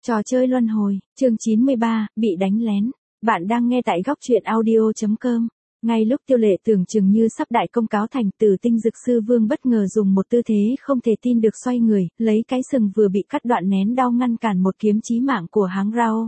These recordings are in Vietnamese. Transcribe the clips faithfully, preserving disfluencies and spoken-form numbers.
Trò chơi luân hồi, chương chín mươi ba, bị đánh lén. Bạn đang nghe tại góc truyện audio chấm com. Ngay lúc Tiêu Lệ tưởng chừng như sắp đại công cáo thành, Tử Tinh Dực Sư Vương bất ngờ dùng một tư thế không thể tin được xoay người, lấy cái sừng vừa bị cắt đoạn nén đau ngăn cản một kiếm chí mạng của Háng Rao.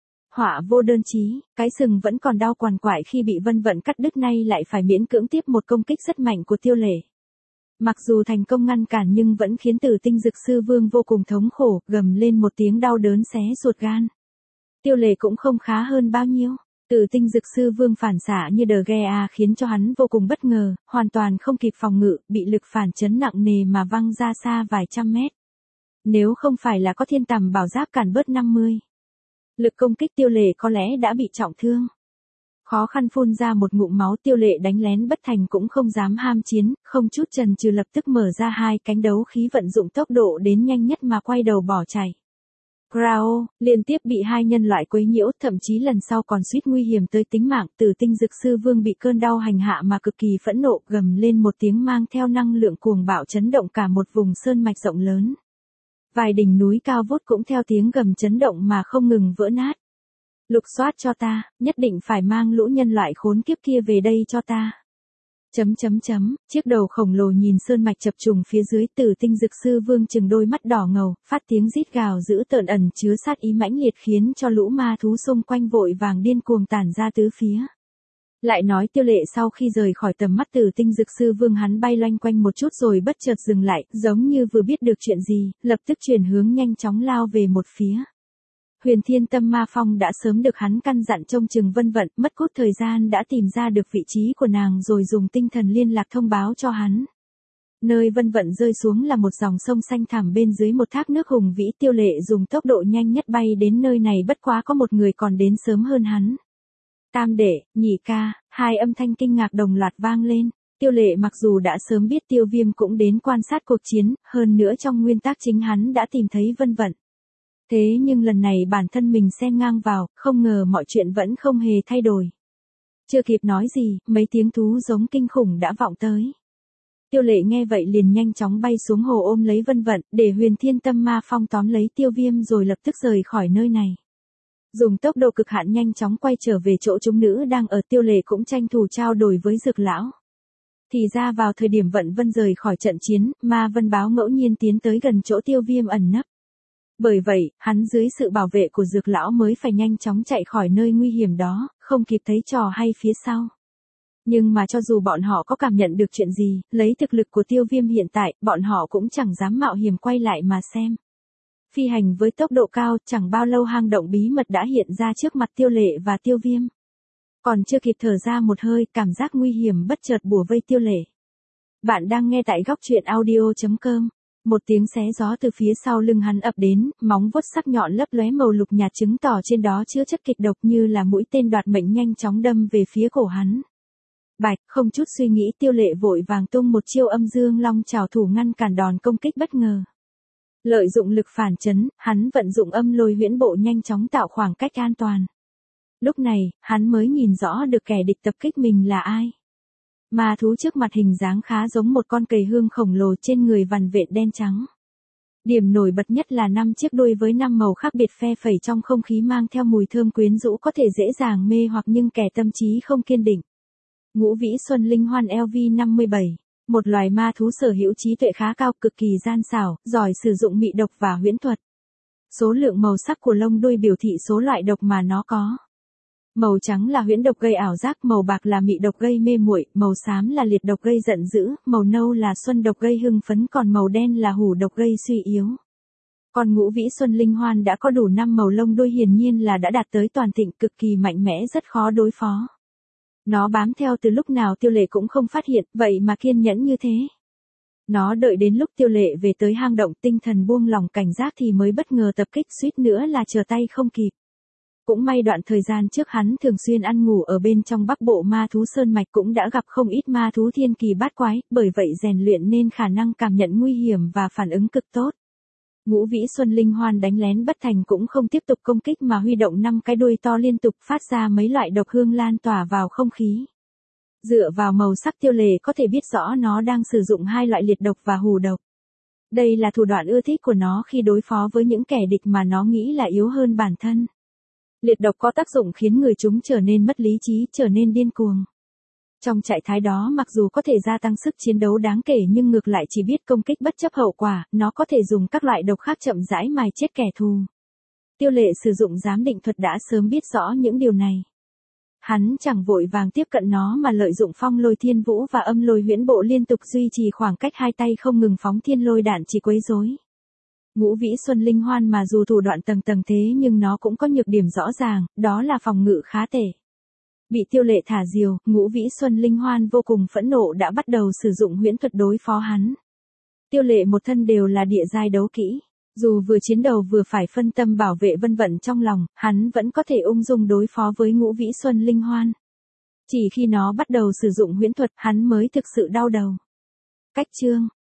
Họa vô đơn chí, cái sừng vẫn còn đau quằn quại khi bị Vân Vận cắt đứt, nay lại phải miễn cưỡng tiếp một công kích rất mạnh của Tiêu Lệ. Mặc dù thành công ngăn cản nhưng vẫn khiến Tử Tinh Dực Sư Vương vô cùng thống khổ, gầm lên một tiếng đau đớn xé ruột gan. Tiêu Lệ cũng không khá hơn bao nhiêu. Tử Tinh Dực Sư Vương phản xạ như đờ ghe a khiến cho hắn vô cùng bất ngờ, hoàn toàn không kịp phòng ngự, bị lực phản chấn nặng nề mà văng ra xa vài trăm mét. Nếu không phải là có thiên tầm bảo giáp cản bớt năm mươi lực công kích, Tiêu Lệ có lẽ đã bị trọng thương. Khó khăn phun ra một ngụm máu, Tiêu Lệ đánh lén bất thành cũng không dám ham chiến, không chút chần chừ lập tức mở ra hai cánh đấu khí, vận dụng tốc độ đến nhanh nhất mà quay đầu bỏ chạy. Grao, liên tiếp bị hai nhân loại quấy nhiễu, thậm chí lần sau còn suýt nguy hiểm tới tính mạng. Tử Tinh Dực Sư Vương bị cơn đau hành hạ mà cực kỳ phẫn nộ, gầm lên một tiếng mang theo năng lượng cuồng bạo chấn động cả một vùng sơn mạch rộng lớn. Vài đỉnh núi cao vút cũng theo tiếng gầm chấn động mà không ngừng vỡ nát. Lục soát cho ta, nhất định phải mang lũ nhân loại khốn kiếp kia về đây cho ta. Chấm chấm chấm, chiếc đầu khổng lồ nhìn sơn mạch chập trùng phía dưới, Tử Tinh Dực Sư Vương chừng đôi mắt đỏ ngầu, phát tiếng rít gào dữ tợn ẩn chứa sát ý mãnh liệt khiến cho lũ ma thú xung quanh vội vàng điên cuồng tản ra tứ phía. Lại nói Tiêu Lệ sau khi rời khỏi tầm mắt Tử Tinh Dực Sư Vương, hắn bay loanh quanh một chút rồi bất chợt dừng lại, giống như vừa biết được chuyện gì, lập tức chuyển hướng nhanh chóng lao về một phía. Huyền Thiên Tâm Ma Phong đã sớm được hắn căn dặn trông chừng Vân Vận, mất cốt thời gian đã tìm ra được vị trí của nàng rồi dùng tinh thần liên lạc thông báo cho hắn. Nơi Vân Vận rơi xuống là một dòng sông xanh thẳm bên dưới một thác nước hùng vĩ. Tiêu Lệ dùng tốc độ nhanh nhất bay đến nơi này, bất quá có một người còn đến sớm hơn hắn. Tam đệ, nhị ca, hai âm thanh kinh ngạc đồng loạt vang lên. Tiêu Lệ mặc dù đã sớm biết Tiêu Viêm cũng đến quan sát cuộc chiến, hơn nữa trong nguyên tắc chính hắn đã tìm thấy Vân Vận. Thế nhưng lần này bản thân mình xen ngang vào, không ngờ mọi chuyện vẫn không hề thay đổi. Chưa kịp nói gì, mấy tiếng thú giống kinh khủng đã vọng tới. Tiêu Lệ nghe vậy liền nhanh chóng bay xuống hồ ôm lấy Vân Vận, để Huyền Thiên Tâm Ma Phong tóm lấy Tiêu Viêm rồi lập tức rời khỏi nơi này. Dùng tốc độ cực hạn nhanh chóng quay trở về chỗ chúng nữ đang ở. Tiêu Lệ cũng tranh thủ trao đổi với Dược lão. Thì ra vào thời điểm Vận Vân rời khỏi trận chiến, Ma Vân Báo ngẫu nhiên tiến tới gần chỗ Tiêu Viêm ẩn nấp. Bởi vậy, hắn dưới sự bảo vệ của Dược lão mới phải nhanh chóng chạy khỏi nơi nguy hiểm đó, không kịp thấy trò hay phía sau. Nhưng mà cho dù bọn họ có cảm nhận được chuyện gì, lấy thực lực của Tiêu Viêm hiện tại, bọn họ cũng chẳng dám mạo hiểm quay lại mà xem. Phi hành với tốc độ cao, chẳng bao lâu hang động bí mật đã hiện ra trước mặt Tiêu Lệ và Tiêu Viêm. Còn chưa kịp thở ra một hơi, cảm giác nguy hiểm bất chợt bủa vây Tiêu Lệ. Bạn đang nghe tại góc truyện audio chấm com. Một tiếng xé gió từ phía sau lưng hắn ập đến, móng vuốt sắc nhọn lấp lóe màu lục nhạt chứng tỏ trên đó chứa chất kịch độc, như là mũi tên đoạt mệnh nhanh chóng đâm về phía cổ hắn. Bạch, không chút suy nghĩ Tiêu Lệ vội vàng tung một chiêu Âm Dương Long Chảo thủ ngăn cản đòn công kích bất ngờ. Lợi dụng lực phản chấn, hắn vận dụng Âm Lôi Huyễn Bộ nhanh chóng tạo khoảng cách an toàn. Lúc này, hắn mới nhìn rõ được kẻ địch tập kích mình là ai. Ma thú trước mặt hình dáng khá giống một con cầy hương khổng lồ, trên người vằn vện đen trắng. Điểm nổi bật nhất là năm chiếc đuôi với năm màu khác biệt phe phẩy trong không khí, mang theo mùi thơm quyến rũ, có thể dễ dàng mê hoặc nhưng kẻ tâm trí không kiên định. Ngũ Vĩ Xuân Linh Hoan L V năm mươi bảy, một loài ma thú sở hữu trí tuệ khá cao, cực kỳ gian xảo, giỏi sử dụng mị độc và huyễn thuật. Số lượng màu sắc của lông đuôi biểu thị số loại độc mà nó có. Màu trắng là huyễn độc gây ảo giác, màu bạc là mị độc gây mê muội, màu xám là liệt độc gây giận dữ, màu nâu là xuân độc gây hưng phấn, còn màu đen là hủ độc gây suy yếu. Còn Ngũ Vĩ Xuân Linh Hoan đã có đủ năm màu lông đuôi, hiển nhiên là đã đạt tới toàn thịnh, cực kỳ mạnh mẽ, rất khó đối phó. Nó bám theo từ lúc nào Tiêu Lệ cũng không phát hiện, vậy mà kiên nhẫn như thế. Nó đợi đến lúc Tiêu Lệ về tới hang động, tinh thần buông lỏng cảnh giác thì mới bất ngờ tập kích, suýt nữa là trở tay không kịp. Cũng may đoạn thời gian trước hắn thường xuyên ăn ngủ ở bên trong Bắc Bộ Ma Thú Sơn Mạch, cũng đã gặp không ít ma thú thiên kỳ bát quái, bởi vậy rèn luyện nên khả năng cảm nhận nguy hiểm và phản ứng cực tốt. Ngũ Vĩ Xuân Linh Hoan đánh lén bất thành cũng không tiếp tục công kích mà huy động năm cái đuôi to liên tục phát ra mấy loại độc hương lan tỏa vào không khí. Dựa vào màu sắc Tiêu Lệ có thể biết rõ nó đang sử dụng hai loại liệt độc và hủ độc. Đây là thủ đoạn ưa thích của nó khi đối phó với những kẻ địch mà nó nghĩ là yếu hơn bản thân. Liệt độc có tác dụng khiến người chúng trở nên mất lý trí, trở nên điên cuồng. Trong trạng thái đó mặc dù có thể gia tăng sức chiến đấu đáng kể nhưng ngược lại chỉ biết công kích bất chấp hậu quả, nó có thể dùng các loại độc khác chậm rãi mài chết kẻ thù. Tiêu Lệ sử dụng giám định thuật đã sớm biết rõ những điều này. Hắn chẳng vội vàng tiếp cận nó mà lợi dụng phong lôi thiên vũ và âm lôi huyễn bộ liên tục duy trì khoảng cách hai tay không ngừng phóng thiên lôi đạn chỉ quấy rối. Ngũ Vĩ Xuân Linh Hoan mà dù thủ đoạn tầng tầng thế nhưng nó cũng có nhược điểm rõ ràng, đó là phòng ngự khá tệ. Bị Tiêu Lệ thả diều, Ngũ Vĩ Xuân Linh Hoan vô cùng phẫn nộ đã bắt đầu sử dụng huyễn thuật đối phó hắn. Tiêu Lệ một thân đều là địa giai đấu kỹ. Dù vừa chiến đầu vừa phải phân tâm bảo vệ Vân Vận trong lòng, hắn vẫn có thể ung dung đối phó với Ngũ Vĩ Xuân Linh Hoan. Chỉ khi nó bắt đầu sử dụng huyễn thuật, hắn mới thực sự đau đầu. Cách chương